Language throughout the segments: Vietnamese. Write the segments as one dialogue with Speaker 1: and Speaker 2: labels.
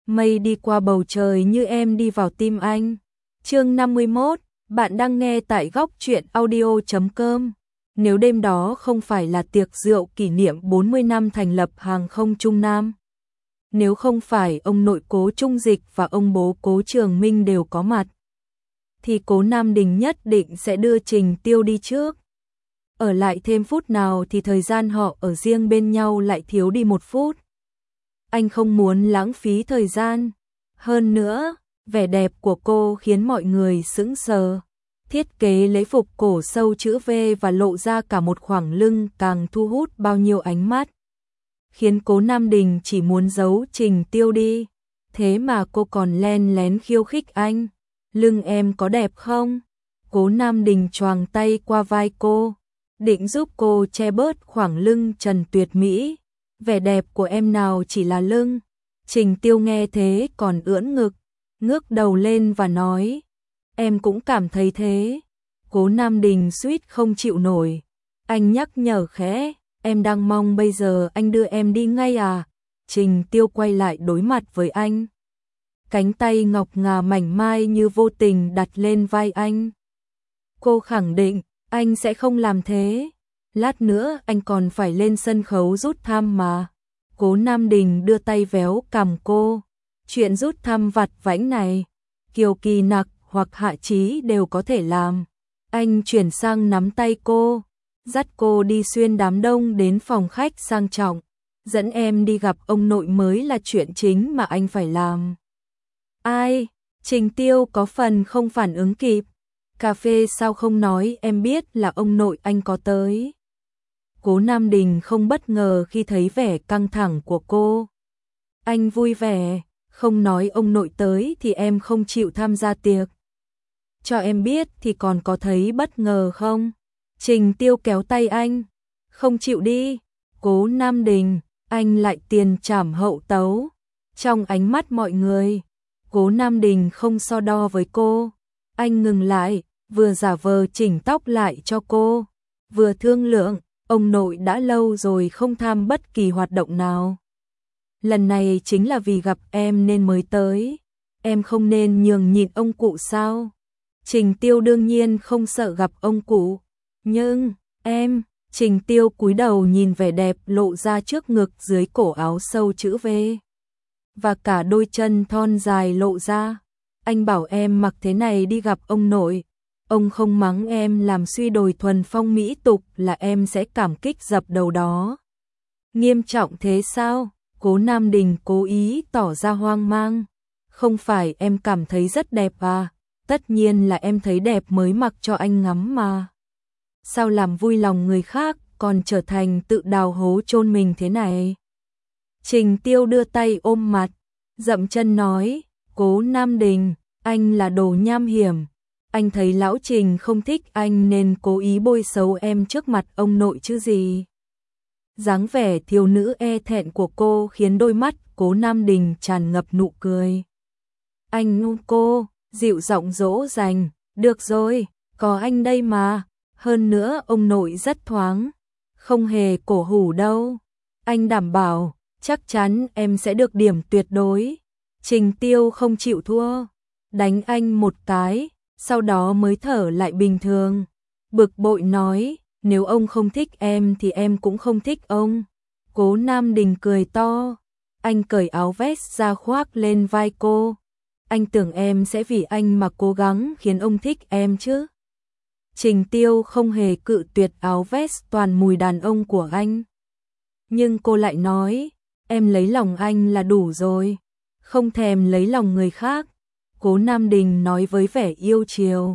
Speaker 1: mây đi qua bầu trời như em đi vào tim anh. Chương 51, bạn đang nghe tại góc truyện audio.com. Nếu đêm đó không phải là tiệc rượu kỷ niệm 40 năm thành lập hàng không Trung Nam, nếu không phải ông nội Cố Trung Dịch và ông bố Cố Trường Minh đều có mặt, thì Cố Nam Đình nhất định sẽ đưa Trình Tiêu đi trước. Ở lại thêm phút nào thì thời gian họ ở riêng bên nhau lại thiếu đi 1 phút. Anh không muốn lãng phí thời gian. Hơn nữa, vẻ đẹp của cô khiến mọi người sững sờ. Thiết kế lễ phục cổ sâu chữ V và lộ ra cả một khoảng lưng càng thu hút bao nhiêu ánh mắt, khiến Cố Nam Đình chỉ muốn giấu Trình Tiêu đi. Thế mà cô còn len lén khiêu khích anh. Lưng em có đẹp không? Cố Nam Đình choàng tay qua vai cô, định giúp cô che bớt khoảng lưng trần tuyệt mỹ. Vẻ đẹp của em nào chỉ là lưng. Trình Tiêu nghe thế còn ưỡn ngực, ngước đầu lên và nói, em cũng cảm thấy thế. Cố Nam Đình suýt không chịu nổi. Anh nhắc nhở khẽ, em đang mong bây giờ anh đưa em đi ngay à? Trình Tiêu quay lại đối mặt với anh. Cánh tay ngọc ngà mảnh mai như vô tình đặt lên vai anh. Cô khẳng định, anh sẽ không làm thế. Lát nữa anh còn phải lên sân khấu rút thăm mà. Cố Nam Đình đưa tay véo cằm cô. Chuyện rút thăm vặt vãnh này, Kiều Kỳ Nặc hoặc Hạ Chí đều có thể làm. Anh chuyển sang nắm tay cô, dắt cô đi xuyên đám đông đến phòng khách sang trọng. Dẫn em đi gặp ông nội mới là chuyện chính mà anh phải làm. Ai? Trình Tiêu có phần không phản ứng kịp. Cà phê sao không nói em biết là ông nội anh có tới. Cố Nam Đình không bất ngờ khi thấy vẻ căng thẳng của cô. Anh vui vẻ, không nói ông nội tới thì em không chịu tham gia tiệc. Cho em biết thì còn có thấy bất ngờ không? Trình Tiêu kéo tay anh. Không chịu đi. Cố Nam Đình, anh lại tiền trảm hậu tấu. Trong ánh mắt mọi người, Cố Nam Đình không so đo với cô. Anh ngừng lại, vừa giả vờ chỉnh tóc lại cho cô, vừa thương lượng, ông nội đã lâu rồi không tham bất kỳ hoạt động nào. Lần này chính là vì gặp em nên mới tới. Em không nên nhường nhịn ông cụ sao? Trình Tiêu đương nhiên không sợ gặp ông cụ. Nhưng, em, Trình Tiêu cúi đầu nhìn vẻ đẹp lộ ra trước ngực dưới cổ áo sâu chữ V. Và cả đôi chân thon dài lộ ra. Anh bảo em mặc thế này đi gặp ông nội. Ông không mắng em làm suy đồi thuần phong mỹ tục là em sẽ cảm kích dập đầu đó. Nghiêm trọng thế sao? Cố Nam Đình cố ý tỏ ra hoang mang. Không phải em cảm thấy rất đẹp à? Tất nhiên là em thấy đẹp mới mặc cho anh ngắm mà. Sao làm vui lòng người khác còn trở thành tự đào hố chôn mình thế này? Trình Tiêu đưa tay ôm mặt, dậm chân nói, Cố Nam Đình, anh là đồ nham hiểm. Anh thấy lão Trình không thích anh nên cố ý bôi xấu em trước mặt ông nội chứ gì. Dáng vẻ thiếu nữ e thẹn của cô khiến đôi mắt Cố Nam Đình tràn ngập nụ cười. Anh ôm cô, dịu giọng dỗ dành, được rồi, có anh đây mà. Hơn nữa ông nội rất thoáng, không hề cổ hủ đâu. Anh đảm bảo, chắc chắn em sẽ được điểm tuyệt đối. Trình Tiêu không chịu thua, đánh anh một cái, sau đó mới thở lại bình thường. Bực bội nói, nếu ông không thích em thì em cũng không thích ông. Cố Nam Đình cười to, anh cởi áo vest ra khoác lên vai cô. Anh tưởng em sẽ vì anh mà cố gắng khiến ông thích em chứ. Trình Tiêu không hề cự tuyệt áo vest toàn mùi đàn ông của anh. Nhưng cô lại nói, em lấy lòng anh là đủ rồi, không thèm lấy lòng người khác. Cố Nam Đình nói với vẻ yêu chiều,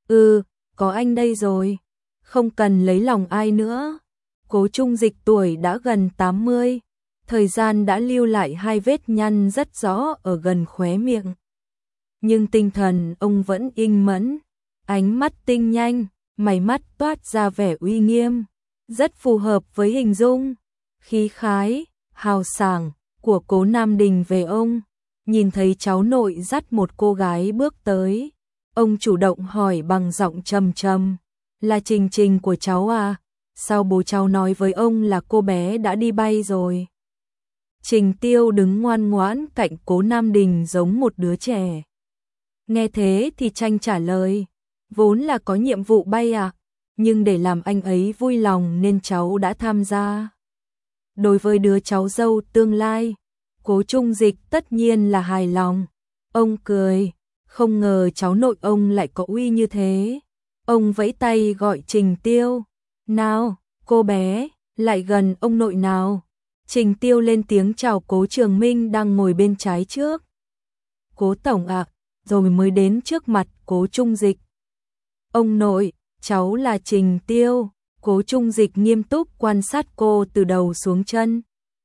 Speaker 1: có anh đây rồi, không cần lấy lòng ai nữa. Cố Trung Dịch tuổi đã gần 80, thời gian đã lưu lại 2 vết nhăn rất rõ ở gần khóe miệng. Nhưng tinh thần ông vẫn inh mẫn, ánh mắt tinh nhanh, mày mắt toát ra vẻ uy nghiêm, rất phù hợp với hình dung, khí khái, hào sảng của Cố Nam Đình về ông. Nhìn thấy cháu nội dắt một cô gái bước tới, ông chủ động hỏi bằng giọng trầm trầm, là Trình Trình của cháu à? Sao bố cháu nói với ông là cô bé đã đi bay rồi? Trình Tiêu đứng ngoan ngoãn cạnh Cố Nam Đình giống một đứa trẻ. Nghe thế thì Tranh trả lời, vốn là có nhiệm vụ bay à, nhưng để làm anh ấy vui lòng nên cháu đã tham gia. Đối với đứa cháu dâu tương lai, Cố Trung Dịch tất nhiên là hài lòng. Ông cười, không ngờ cháu nội ông lại có uy như thế. Ông vẫy tay gọi Trình Tiêu, nào, cô bé, lại gần ông nội nào. Trình Tiêu lên tiếng chào Cố Trường Minh đang ngồi bên trái trước. Cố tổng ạ, rồi mới đến trước mặt Cố Trung Dịch. Ông nội, cháu là Trình Tiêu. Cố Trung Dịch nghiêm túc quan sát cô từ đầu xuống chân.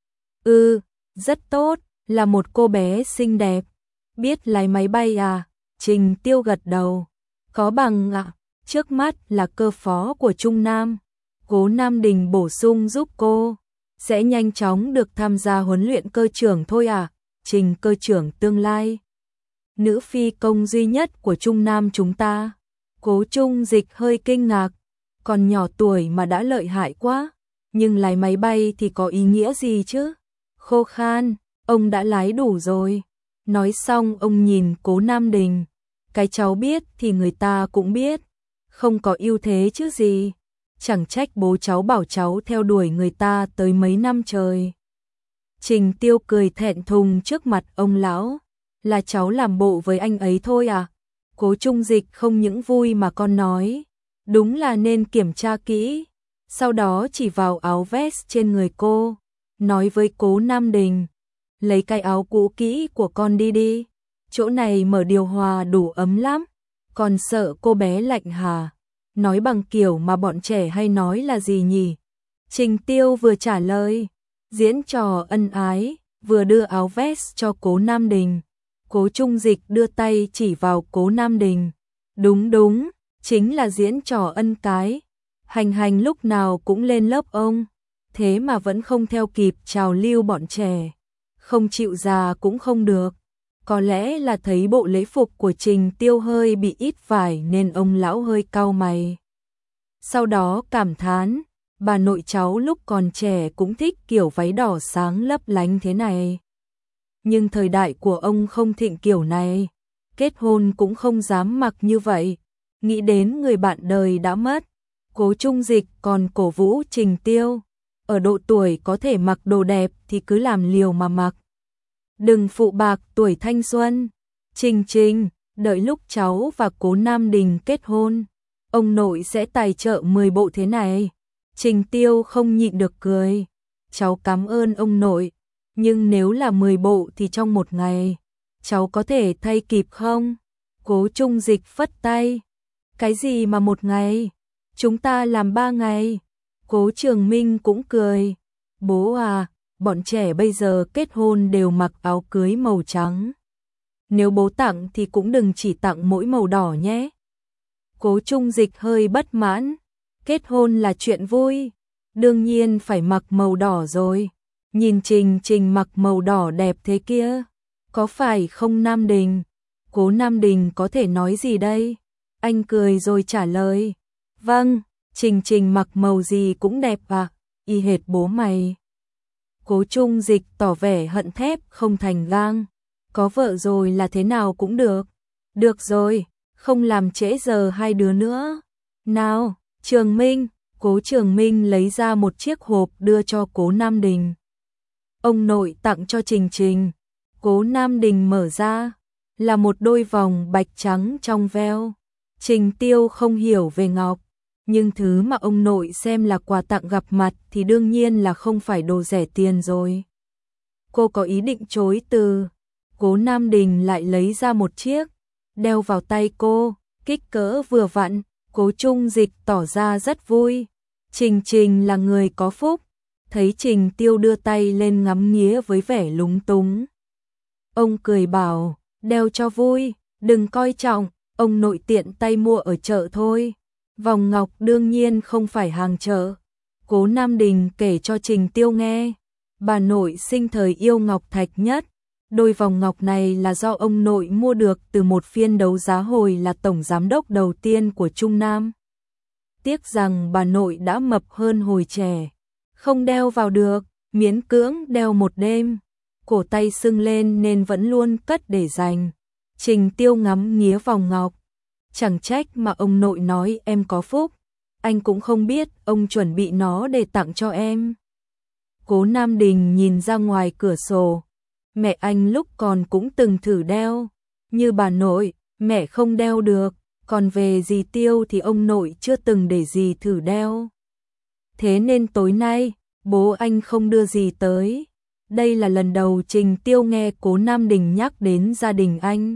Speaker 1: Rất tốt, là một cô bé xinh đẹp. Biết lái máy bay à? Trình Tiêu gật đầu. Có bằng ạ, trước mắt là cơ phó của Trung Nam. Cố Nam Đình bổ sung giúp cô. Sẽ nhanh chóng được tham gia huấn luyện cơ trưởng thôi à? Trình cơ trưởng tương lai. Nữ phi công duy nhất của Trung Nam chúng ta. Cố Trung Dịch hơi kinh ngạc. Còn nhỏ tuổi mà đã lợi hại quá. Nhưng lái máy bay thì có ý nghĩa gì chứ? Khô khan, ông đã lái đủ rồi. Nói xong ông nhìn Cố Nam Đình. Cái cháu biết thì người ta cũng biết. Không có ưu thế chứ gì. Chẳng trách bố cháu bảo cháu theo đuổi người ta tới mấy năm trời. Trình Tiêu cười thẹn thùng trước mặt ông lão. Là cháu làm bộ với anh ấy thôi à? Cố Trung Dịch không những vui mà còn nói. Đúng là nên kiểm tra kỹ. Sau đó chỉ vào áo vest trên người cô. Nói với Cố Nam Đình. Lấy cái áo cũ kỹ của con đi đi. Chỗ này mở điều hòa đủ ấm lắm. Còn sợ cô bé lạnh hả? Nói bằng kiểu mà bọn trẻ hay nói là gì nhỉ? Trình Tiêu vừa trả lời. Diễn trò ân ái. Vừa đưa áo vest cho Cố Nam Đình. Cố Trung Dịch đưa tay chỉ vào Cố Nam Đình. Đúng, chính là diễn trò ân cái. Hành lúc nào cũng lên lớp ông. Thế mà vẫn không theo kịp trào lưu bọn trẻ. Không chịu già cũng không được. Có lẽ là thấy bộ lễ phục của Trình Tiêu hơi bị ít vải nên ông lão hơi cau mày. Sau đó cảm thán, bà nội cháu lúc còn trẻ cũng thích kiểu váy đỏ sáng lấp lánh thế này. Nhưng thời đại của ông không thịnh kiểu này, kết hôn cũng không dám mặc như vậy. Nghĩ đến người bạn đời đã mất, Cố Trung Dịch còn cổ vũ Trình Tiêu. Ở độ tuổi có thể mặc đồ đẹp thì cứ làm liều mà mặc. Đừng phụ bạc tuổi thanh xuân. Trình, đợi lúc cháu và Cố Nam Đình kết hôn, ông nội sẽ tài trợ 10 bộ thế này. Trình Tiêu không nhịn được cười. Cháu cảm ơn ông nội, nhưng nếu là 10 bộ thì trong một ngày, cháu có thể thay kịp không? Cố Trung Dịch phất tay. Cái gì mà một ngày? Chúng ta làm 3 ngày. Cố Trường Minh cũng cười. Bố à, bọn trẻ bây giờ kết hôn đều mặc áo cưới màu trắng. Nếu bố tặng thì cũng đừng chỉ tặng mỗi màu đỏ nhé. Cố Trung Dịch hơi bất mãn. Kết hôn là chuyện vui, đương nhiên phải mặc màu đỏ rồi. Nhìn Trình mặc màu đỏ đẹp thế kia, có phải không Nam Đình? Cố Nam Đình có thể nói gì đây? Anh cười rồi trả lời. Vâng, Trình mặc màu gì cũng đẹp à, y hệt bố mày. Cố Trung Dịch tỏ vẻ hận thép không thành gang. Có vợ rồi là thế nào cũng được. Được rồi, không làm trễ giờ hai đứa nữa. Nào, Trường Minh. Cố Trường Minh lấy ra một chiếc hộp đưa cho Cố Nam Đình. Ông nội tặng cho Trình. Cố Nam Đình mở ra, là một đôi vòng bạch trắng trong veo. Trình Tiêu không hiểu về ngọc, nhưng thứ mà ông nội xem là quà tặng gặp mặt thì đương nhiên là không phải đồ rẻ tiền rồi. Cô có ý định chối từ. Cố Nam Đình lại lấy ra một chiếc, đeo vào tay cô, kích cỡ vừa vặn. Cố Trung Dịch tỏ ra rất vui. Trình là người có phúc. Thấy Trình Tiêu đưa tay lên ngắm nghía với vẻ lúng túng. Ông cười bảo, đeo cho vui, đừng coi trọng, ông nội tiện tay mua ở chợ thôi. Vòng ngọc đương nhiên không phải hàng chợ. Cố Nam Đình kể cho Trình Tiêu nghe. Bà nội sinh thời yêu ngọc thạch nhất. Đôi vòng ngọc này là do ông nội mua được từ một phiên đấu giá hồi là tổng giám đốc đầu tiên của Trung Nam. Tiếc rằng bà nội đã mập hơn hồi trẻ, không đeo vào được, miễn cưỡng đeo một đêm. cổ tay sưng lên nên vẫn luôn cất để dành. Trình Tiêu ngắm nghía vòng ngọc. Chẳng trách mà ông nội nói em có phúc. Anh cũng không biết ông chuẩn bị nó để tặng cho em. Cố Nam Đình nhìn ra ngoài cửa sổ. Mẹ anh lúc còn cũng từng thử đeo. Như bà nội, mẹ không đeo được. Còn về dì Tiêu thì ông nội chưa từng để dì thử đeo. Thế nên tối nay, bố anh không đưa dì tới. Đây là lần đầu Trình Tiêu nghe Cố Nam Đình nhắc đến gia đình anh.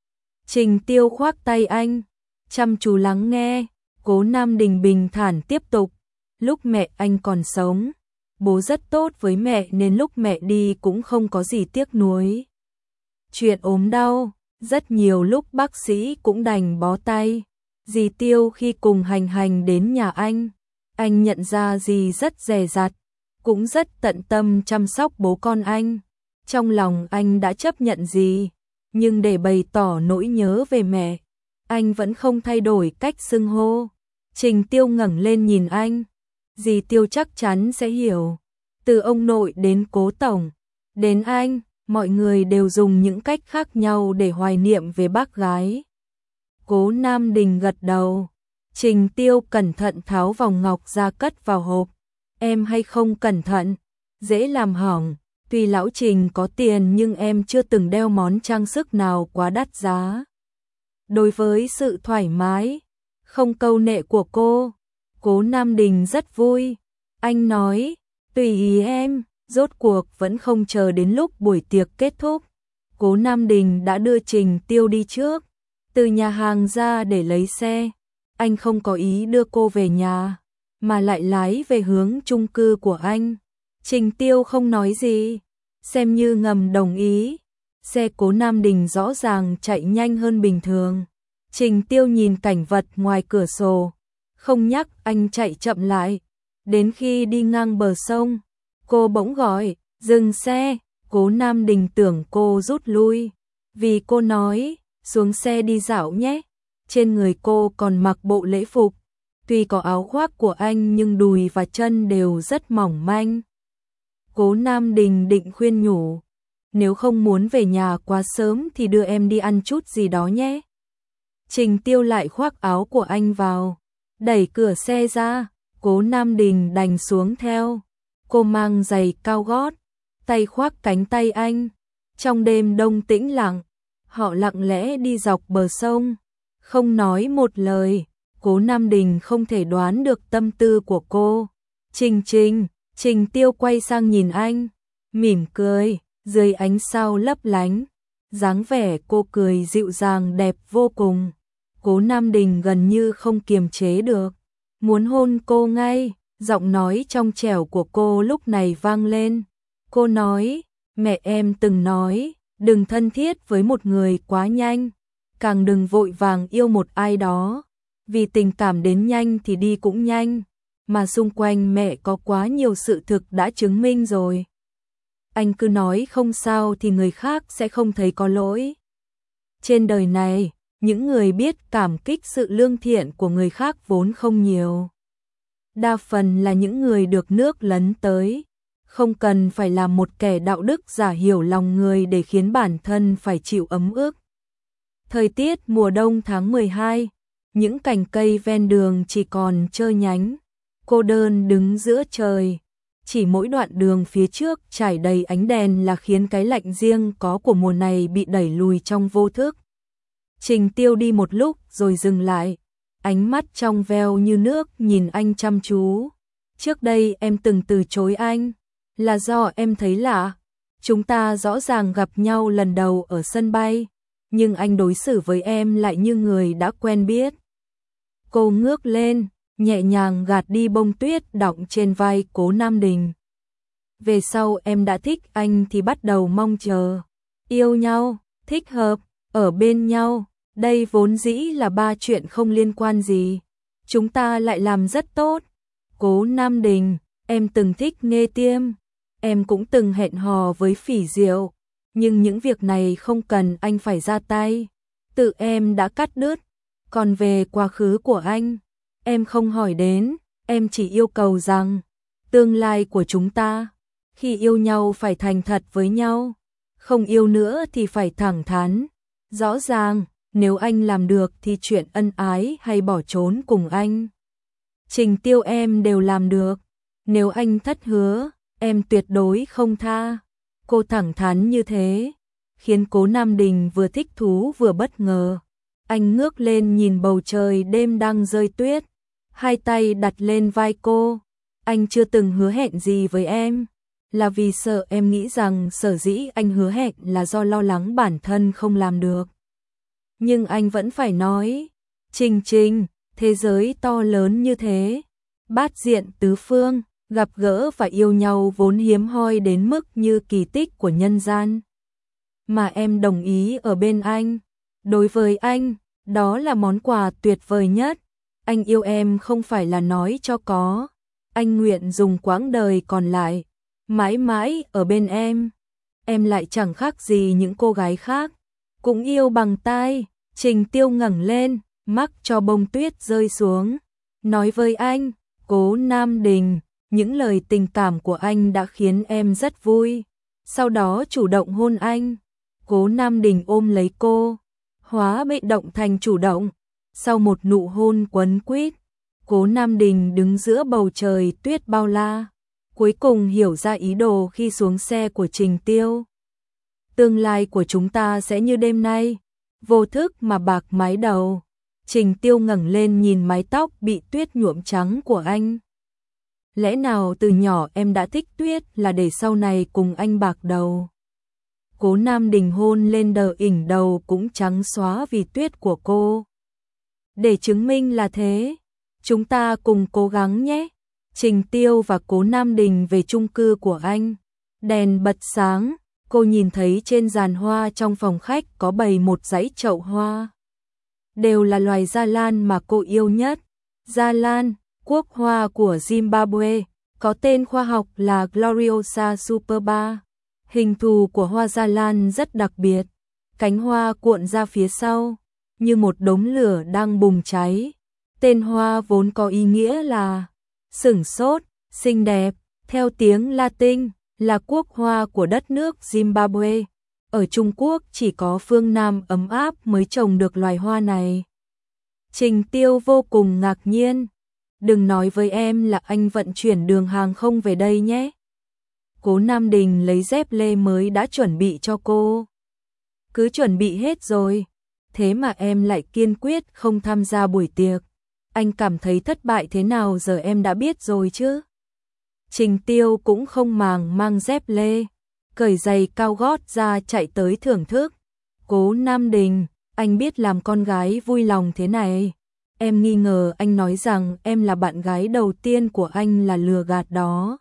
Speaker 1: Trình Tiêu khoác tay anh, chăm chú lắng nghe. Cố Nam Đình bình thản tiếp tục. Lúc mẹ anh còn sống, bố rất tốt với mẹ nên lúc mẹ đi cũng không có gì tiếc nuối. Chuyện ốm đau, rất nhiều lúc bác sĩ cũng đành bó tay. Dì Tiêu khi cùng hành đến nhà anh nhận ra dì rất dè dặt, cũng rất tận tâm chăm sóc bố con anh. Trong lòng anh đã chấp nhận dì, nhưng để bày tỏ nỗi nhớ về mẹ, anh vẫn không thay đổi cách xưng hô. Trình Tiêu ngẩng lên nhìn anh. Dì Tiêu chắc chắn sẽ hiểu. Từ ông nội đến Cố tổng, đến anh, mọi người đều dùng những cách khác nhau để hoài niệm về bác gái. Cố Nam Đình gật đầu. Trình Tiêu cẩn thận tháo vòng ngọc ra cất vào hộp. Em hay không cẩn thận, dễ làm hỏng. Tuy lão Trình có tiền nhưng em chưa từng đeo món trang sức nào quá đắt giá. Đối với sự thoải mái, không câu nệ của cô, Cố Nam Đình rất vui. Anh nói, tùy ý em. Rốt cuộc vẫn không chờ đến lúc buổi tiệc kết thúc. Cố Nam Đình đã đưa Trình Tiêu đi trước, từ nhà hàng ra để lấy xe. Anh không có ý đưa cô về nhà, mà lại lái về hướng chung cư của anh. Trình Tiêu không nói gì, xem như ngầm đồng ý. Xe Cố Nam Đình rõ ràng chạy nhanh hơn bình thường. Trình Tiêu nhìn cảnh vật ngoài cửa sổ, không nhắc anh chạy chậm lại. Đến khi đi ngang bờ sông, cô bỗng gọi, dừng xe. Cố Nam Đình tưởng cô rút lui, vì cô nói, xuống xe đi dạo nhé. Trên người cô còn mặc bộ lễ phục, tuy có áo khoác của anh nhưng đùi và chân đều rất mỏng manh. Cố Nam Đình định khuyên nhủ, nếu không muốn về nhà quá sớm thì đưa em đi ăn chút gì đó nhé. Trình Tiêu lại khoác áo của anh vào, đẩy cửa xe ra. Cố Nam Đình đành xuống theo. Cô mang giày cao gót, tay khoác cánh tay anh. Trong đêm đông tĩnh lặng, họ lặng lẽ đi dọc bờ sông, không nói một lời. Cố Nam Đình không thể đoán được tâm tư của cô. Trình Tiêu quay sang nhìn anh, mỉm cười, dưới ánh sao lấp lánh. Dáng vẻ cô cười dịu dàng đẹp vô cùng. Cố Nam Đình gần như không kiềm chế được, muốn hôn cô ngay. Giọng nói trong trẻo của cô lúc này vang lên. Cô nói, mẹ em từng nói, đừng thân thiết với một người quá nhanh, càng đừng vội vàng yêu một ai đó, vì tình cảm đến nhanh thì đi cũng nhanh, mà xung quanh mẹ có quá nhiều sự thực đã chứng minh rồi. Anh cứ nói không sao thì người khác sẽ không thấy có lỗi. Trên đời này, những người biết cảm kích sự lương thiện của người khác vốn không nhiều. Đa phần là những người được nước lấn tới, không cần phải là một kẻ đạo đức giả hiểu lòng người để khiến bản thân phải chịu ấm ức. Thời tiết mùa đông tháng 12, những cành cây ven đường chỉ còn trơ nhánh, cô đơn đứng giữa trời. Chỉ mỗi đoạn đường phía trước trải đầy ánh đèn là khiến cái lạnh riêng có của mùa này bị đẩy lùi trong vô thức. Trình Tiêu đi một lúc rồi dừng lại, ánh mắt trong veo như nước nhìn anh chăm chú. Trước đây em từng từ chối anh, là do em thấy lạ. Chúng ta rõ ràng gặp nhau lần đầu ở sân bay, nhưng anh đối xử với em lại như người đã quen biết. Cô ngước lên, nhẹ nhàng gạt đi bông tuyết đọng trên vai Cố Nam Đình. Về sau em đã thích anh thì bắt đầu mong chờ, yêu nhau, thích hợp, ở bên nhau. Đây vốn dĩ là ba chuyện không liên quan gì, chúng ta lại làm rất tốt. Cố Nam Đình, em từng thích Nghê Tiêm, em cũng từng hẹn hò với Phỉ Diệu, nhưng những việc này không cần anh phải ra tay, tự em đã cắt đứt. Còn về quá khứ của anh, em không hỏi đến, em chỉ yêu cầu rằng tương lai của chúng ta, khi yêu nhau phải thành thật với nhau. không yêu nữa thì phải thẳng thắn, rõ ràng, nếu anh làm được thì chuyện ân ái hay bỏ trốn cùng anh, Trình Tiêu em đều làm được. Nếu anh thất hứa, em tuyệt đối không tha. Cô thẳng thắn như thế, khiến Cố Nam Đình vừa thích thú vừa bất ngờ. Anh ngước lên nhìn bầu trời đêm đang rơi tuyết, hai tay đặt lên vai cô. Anh chưa từng hứa hẹn gì với em, là vì sợ em nghĩ rằng sở dĩ anh hứa hẹn là do lo lắng bản thân không làm được. Nhưng anh vẫn phải nói, Trình Trình, thế giới to lớn như thế, bát diện tứ phương, gặp gỡ và yêu nhau vốn hiếm hoi đến mức như kỳ tích của nhân gian. Mà em đồng ý ở bên anh, đối với anh, đó là món quà tuyệt vời nhất. Anh yêu em không phải là nói cho có, anh nguyện dùng quãng đời còn lại, mãi mãi ở bên em. Em lại chẳng khác gì những cô gái khác, cũng yêu bằng tai. Trình Tiêu ngẩng lên, mắc cho bông tuyết rơi xuống, nói với anh, Cố Nam Đình, những lời tình cảm của anh đã khiến em rất vui. Sau đó chủ động hôn anh. Cố Nam Đình ôm lấy cô, hóa bị động thành chủ động. Sau một nụ hôn quấn quýt, Cố Nam Đình đứng giữa bầu trời tuyết bao la, cuối cùng hiểu ra ý đồ khi xuống xe của Trình Tiêu. Tương lai của chúng ta sẽ như đêm nay, vô thức mà bạc mái đầu. Trình Tiêu ngẩng lên nhìn mái tóc bị tuyết nhuộm trắng của anh. Lẽ nào từ nhỏ em đã thích tuyết là để sau này cùng anh bạc đầu? Cố Nam Đình hôn lên đỉnh đầu cũng trắng xóa vì tuyết của cô. Để chứng minh là thế, chúng ta cùng cố gắng nhé. Trình Tiêu và Cố Nam Đình về chung cư của anh. Đèn bật sáng, cô nhìn thấy trên giàn hoa trong phòng khách có bày một dãy chậu hoa. Đều là loài gia lan mà cô yêu nhất. Gia lan, quốc hoa của Zimbabwe, có tên khoa học là Gloriosa superba. Hình thù của hoa gia lan rất đặc biệt, cánh hoa cuộn ra phía sau, như một đống lửa đang bùng cháy. Tên hoa vốn có ý nghĩa là sửng sốt, xinh đẹp, theo tiếng Latin, là quốc hoa của đất nước Zimbabwe. Ở Trung Quốc chỉ có phương Nam ấm áp mới trồng được loài hoa này. Trình Tiêu vô cùng ngạc nhiên. Đừng nói với em là anh vận chuyển đường hàng không về đây nhé. Cố Nam Đình lấy dép lê mới đã chuẩn bị cho cô. Cứ chuẩn bị hết rồi, thế mà em lại kiên quyết không tham gia buổi tiệc. Anh cảm thấy thất bại thế nào giờ em đã biết rồi chứ. Trình Tiêu cũng không màng mang dép lê, cởi giày cao gót ra chạy tới thưởng thức. Cố Nam Đình, anh biết làm con gái vui lòng thế này. Em nghi ngờ anh nói rằng em là bạn gái đầu tiên của anh là lừa gạt đó.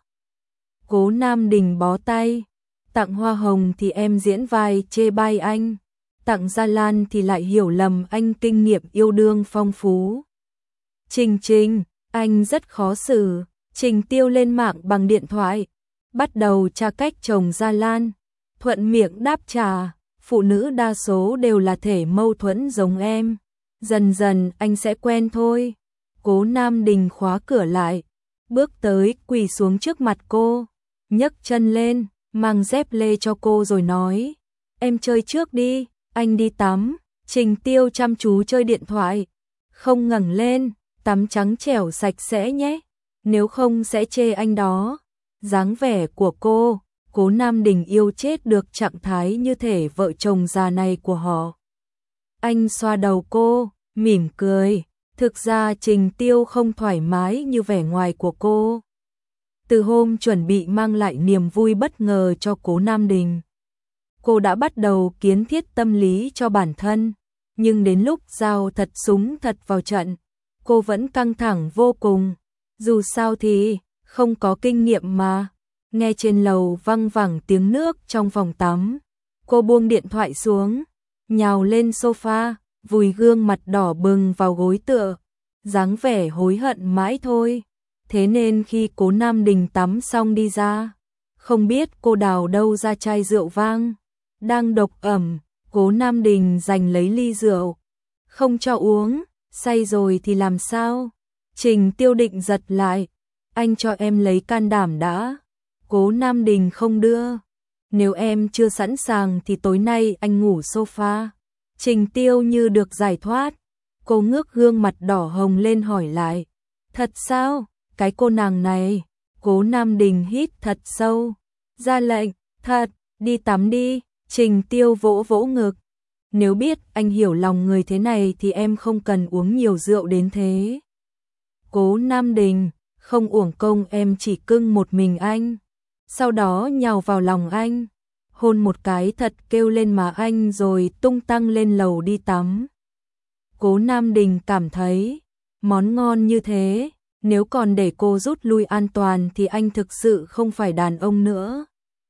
Speaker 1: Cố Nam Đình bó tay. Tặng hoa hồng thì em diễn vai chê bai anh. Tặng gia lan thì lại hiểu lầm anh kinh nghiệm yêu đương phong phú. Trình Trình, anh rất khó xử. Trình Tiêu lên mạng bằng điện thoại, bắt đầu tra cách trồng gia lan. Thuận miệng đáp trả, phụ nữ đa số đều là thể mâu thuẫn giống em. Dần dần anh sẽ quen thôi. Cố Nam Đình khóa cửa lại, bước tới quỳ xuống trước mặt cô, nhấc chân lên, mang dép lê cho cô rồi nói, em chơi trước đi, anh đi tắm. Trình Tiêu chăm chú chơi điện thoại, không ngẩng lên, tắm trắng trẻo sạch sẽ nhé, nếu không sẽ chê anh đó. Dáng vẻ của cô, Cố Nam Đình yêu chết được trạng thái như thể vợ chồng già này của họ. Anh xoa đầu cô, mỉm cười. Thực ra Trình Tiêu không thoải mái như vẻ ngoài của cô. Từ hôm chuẩn bị mang lại niềm vui bất ngờ cho Cố Nam Đình, cô đã bắt đầu kiến thiết tâm lý cho bản thân. Nhưng đến lúc giao thật súng thật vào trận, cô vẫn căng thẳng vô cùng. Dù sao thì không có kinh nghiệm mà. Nghe trên lầu văng vẳng tiếng nước trong phòng tắm, cô buông điện thoại xuống, nhào lên sofa, vùi gương mặt đỏ bừng vào gối tựa, dáng vẻ hối hận mãi thôi. Thế nên khi Cố Nam Đình tắm xong đi ra, không biết cô đào đâu ra chai rượu vang, đang độc ẩm. Cố Nam Đình giành lấy ly rượu, không cho uống, say rồi thì làm sao? Trình Tiêu định giật lại, anh cho em lấy can đảm đã. Cố Nam Đình không đưa. Nếu em chưa sẵn sàng thì tối nay anh ngủ sofa. Trình Tiêu như được giải thoát. Cô ngước gương mặt đỏ hồng lên hỏi lại. Thật sao? Cái cô nàng này. Cố Nam Đình hít thật sâu. Ra lệnh, thật, đi tắm đi. Trình Tiêu vỗ vỗ ngực. Nếu biết anh hiểu lòng người thế này thì em không cần uống nhiều rượu đến thế. Cố Nam Đình, không uổng công em chỉ cưng một mình anh. Sau đó nhào vào lòng anh, hôn một cái thật kêu lên má anh rồi tung tăng lên lầu đi tắm. Cố Nam Đình cảm thấy, món ngon như thế, nếu còn để cô rút lui an toàn thì anh thực sự không phải đàn ông nữa.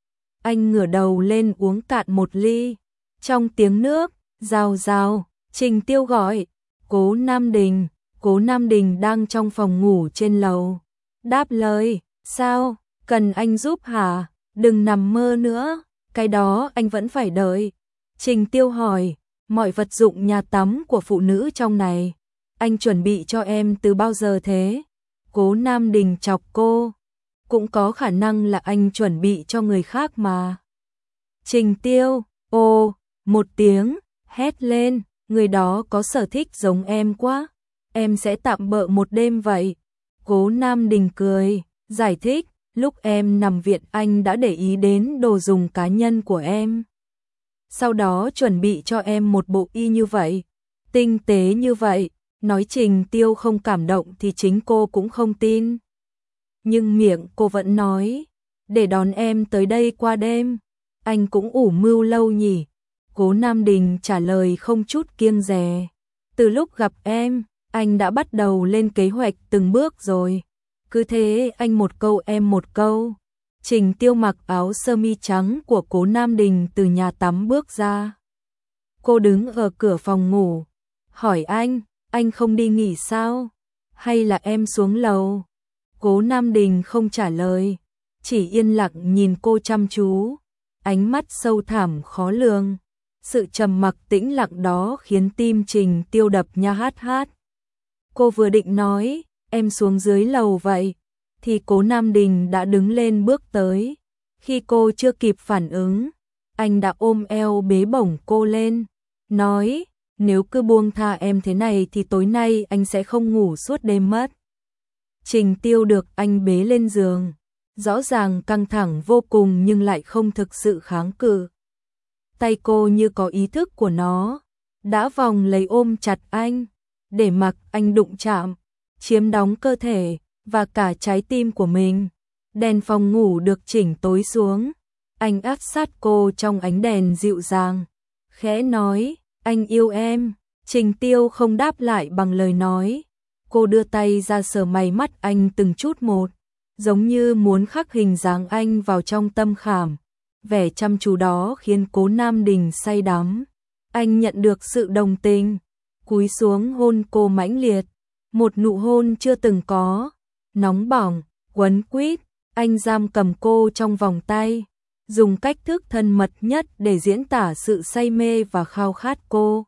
Speaker 1: Anh ngửa đầu lên uống cạn một ly. Trong tiếng nước, rào rào, Trình Tiêu gọi, Cố Nam Đình. Cố Nam Đình đang trong phòng ngủ trên lầu. Đáp lời, sao, cần anh giúp hả? Đừng nằm mơ nữa, cái đó anh vẫn phải đợi. Trình Tiêu hỏi, mọi vật dụng nhà tắm của phụ nữ trong này, anh chuẩn bị cho em từ bao giờ thế? Cố Nam Đình chọc cô, cũng có khả năng là anh chuẩn bị cho người khác mà. Trình Tiêu, ô, một tiếng, hét lên, người đó có sở thích giống em quá, em sẽ tạm bợ một đêm vậy. Cố Nam Đình cười, giải thích, lúc em nằm viện anh đã để ý đến đồ dùng cá nhân của em. Sau đó chuẩn bị cho em một bộ y như vậy, tinh tế như vậy. Nói Trình Tiêu không cảm động thì chính cô cũng không tin. Nhưng miệng cô vẫn nói, để đón em tới đây qua đêm. Anh cũng ủ mưu lâu nhỉ? Cố Nam Đình trả lời không chút kiêng dè. Từ lúc gặp em, anh đã bắt đầu lên kế hoạch từng bước rồi. Cứ thế anh một câu em một câu. Trình Tiêu mặc áo sơ mi trắng của Cố Nam Đình từ nhà tắm bước ra. Cô đứng ở cửa phòng ngủ, hỏi anh không đi nghỉ sao? Hay là em xuống lầu? Cố Nam Đình không trả lời, chỉ yên lặng nhìn cô chăm chú, ánh mắt sâu thẳm khó lường. Sự trầm mặc tĩnh lặng đó khiến tim Trình Tiêu đập nha hát hát. Cô vừa định nói, em xuống dưới lầu vậy, thì Cố Nam Đình đã đứng lên bước tới. Khi cô chưa kịp phản ứng, anh đã ôm eo bế bổng cô lên, nói, nếu cứ buông tha em thế này thì tối nay anh sẽ không ngủ suốt đêm mất. Trình Tiêu được anh bế lên giường, rõ ràng căng thẳng vô cùng nhưng lại không thực sự kháng cự. Tay cô như có ý thức của nó, đã vòng lấy ôm chặt anh, để mặc anh đụng chạm, chiếm đóng cơ thể và cả trái tim của mình. Đèn phòng ngủ được chỉnh tối xuống, anh áp sát cô trong ánh đèn dịu dàng, khẽ nói, anh yêu em. Trình Tiêu không đáp lại bằng lời nói, cô đưa tay ra sờ mày mắt anh từng chút một, giống như muốn khắc hình dáng anh vào trong tâm khảm. Vẻ chăm chú đó khiến Cố Nam Đình say đắm. Anh nhận được sự đồng tình, cúi xuống hôn cô mãnh liệt, một nụ hôn chưa từng có, nóng bỏng, quấn quýt. Anh giam cầm cô trong vòng tay, dùng cách thức thân mật nhất để diễn tả sự say mê và khao khát cô.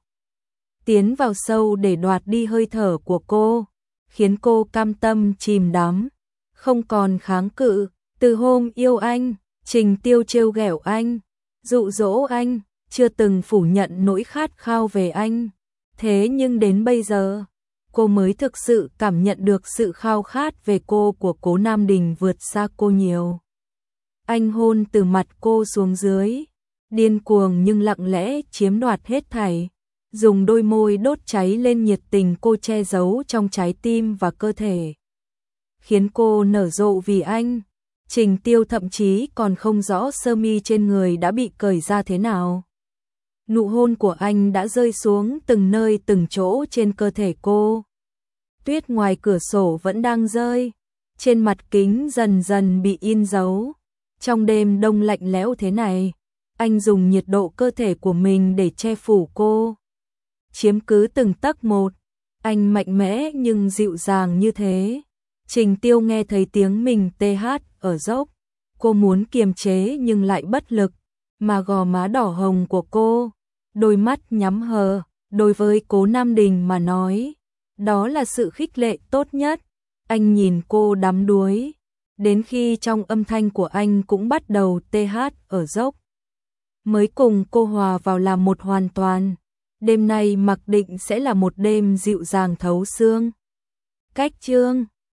Speaker 1: Tiến vào sâu để đoạt đi hơi thở của cô, khiến cô cam tâm chìm đắm, không còn kháng cự. Từ hôm yêu anh, Trình Tiêu trêu ghẹo anh, dụ dỗ anh, chưa từng phủ nhận nỗi khát khao về anh. Thế nhưng đến bây giờ, cô mới thực sự cảm nhận được sự khao khát về cô của Cố Nam Đình vượt xa cô nhiều. Anh hôn từ mặt cô xuống dưới, điên cuồng nhưng lặng lẽ chiếm đoạt hết thảy, dùng đôi môi đốt cháy lên nhiệt tình cô che giấu trong trái tim và cơ thể, khiến cô nở rộ vì anh. Trình Tiêu thậm chí còn không rõ sơ mi trên người đã bị cởi ra thế nào. Nụ hôn của anh đã rơi xuống từng nơi từng chỗ trên cơ thể cô. Tuyết ngoài cửa sổ vẫn đang rơi, trên mặt kính dần dần bị in dấu. Trong đêm đông lạnh lẽo thế này, anh dùng nhiệt độ cơ thể của mình để che phủ cô, chiếm cứ từng tấc một. Anh mạnh mẽ nhưng dịu dàng như thế. Trình Tiêu nghe thấy tiếng mình TH ở dốc. Cô muốn kiềm chế nhưng lại bất lực, mà gò má đỏ hồng của cô, đôi mắt nhắm hờ, đối với Cố Nam Đình mà nói, đó là sự khích lệ tốt nhất. Anh nhìn cô đắm đuối, đến khi trong âm thanh của anh cũng bắt đầu TH ở dốc. mới cùng cô hòa vào làm một hoàn toàn. Đêm nay mặc định sẽ là một đêm dịu dàng thấu xương. Cách chương